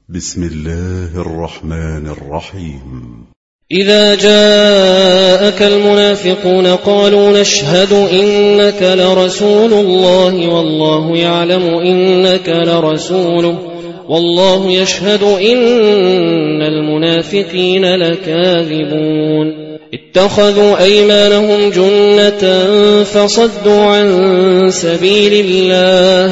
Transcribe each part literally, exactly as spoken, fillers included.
بسم الله الرحمن الرحيم. إذا جاءك المنافقون قالوا نشهد إنك لرسول الله والله يعلم إنك لرسوله والله يشهد إن المنافقين لكاذبون اتخذوا أيمانهم جنة فصدوا عن سبيل الله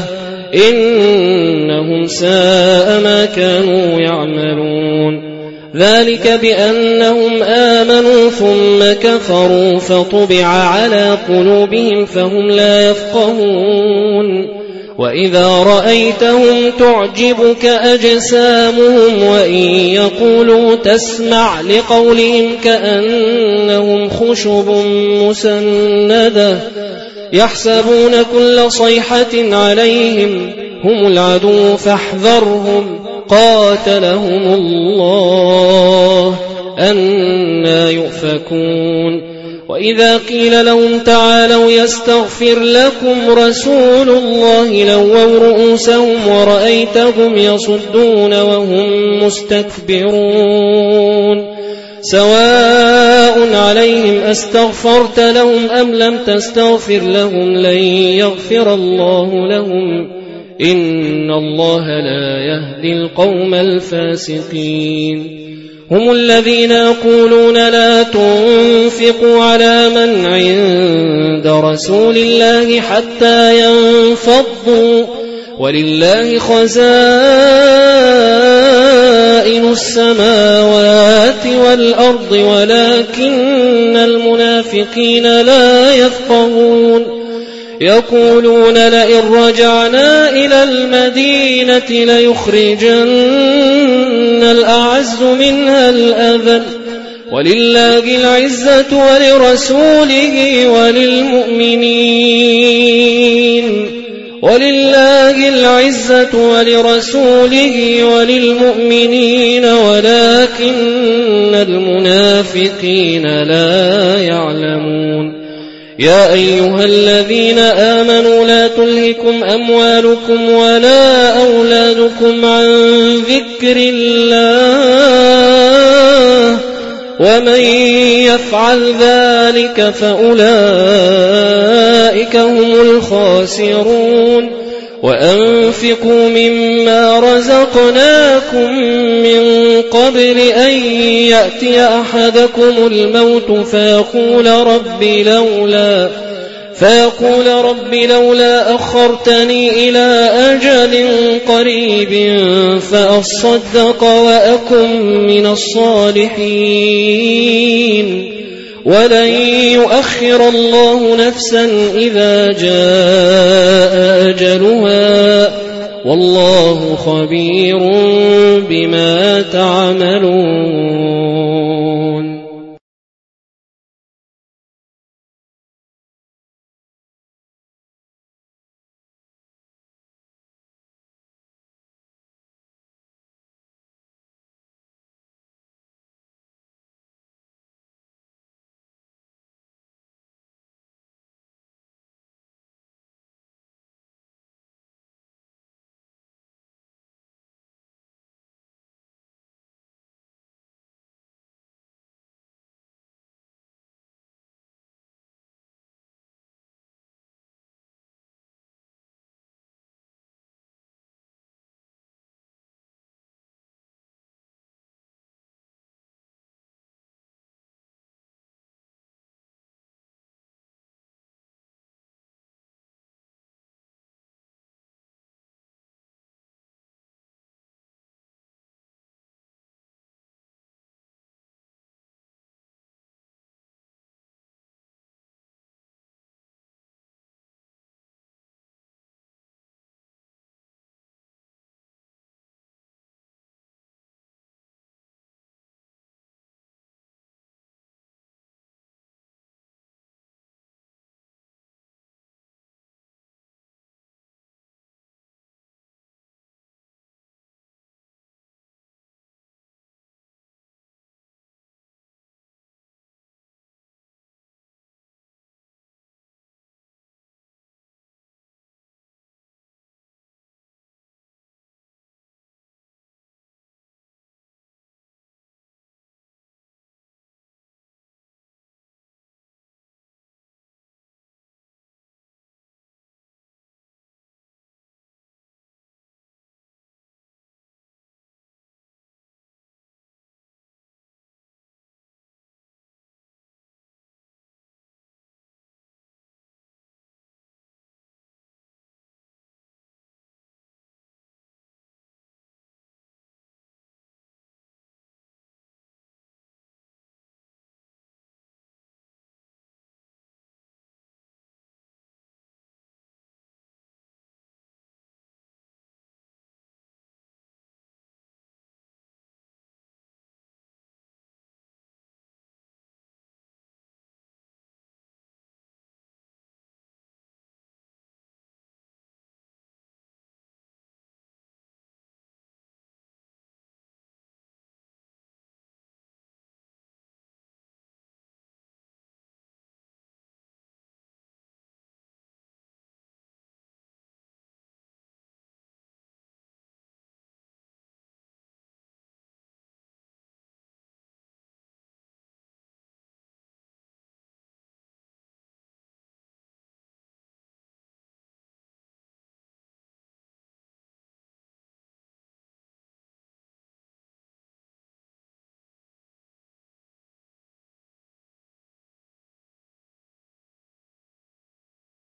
إنهم ساء ما كانوا يعملون ذلك بأنهم آمنوا ثم كفروا فطبع على قلوبهم فهم لا يفقهون وإذا رأيتهم تعجبك أجسامهم وإن يقولوا تسمع لقولهم كأنهم خشب مسندة يحسبون كل صيحة عليهم هم العدو فاحذرهم قاتلهم الله أنى يؤفكون وإذا قيل لهم تعالوا يستغفر لكم رسول الله لووا رؤوسهم ورأيتهم يصدون وهم مستكبرون سواء عليهم أستغفرت لهم أم لم تستغفر لهم لن يغفر الله لهم إن الله لا يهدي القوم الفاسقين هم الذين يقولون لا تنفقوا على من عند رسول الله حتى ينفضوا ولله خزائن السماوات والأرض ولكن المنافقين لا يفقهون يقولون لئن رجعنا إلى المدينة ليخرجن الأعز منها الأذل ولله العزة ولرسوله وللمؤمنين ولله العزة ولرسوله وللمؤمنين ولكن المنافقين لا يعلمون يا أيها الذين آمنوا لا تلهكم أموالكم ولا أولادكم عن ذكر الله ومن يفعل ذلك فأولئك هم الخاسرون وأنفقوا مما رزقناكم من قبل أن يأتي أحدكم الموت فيقول رب لولا فيقول رب لولا أخرتني إلى أجل قريب فأصدق وأكن من الصالحين ولن يؤخر الله نفسا إذا جاء أجلها والله خبير بما تعملون.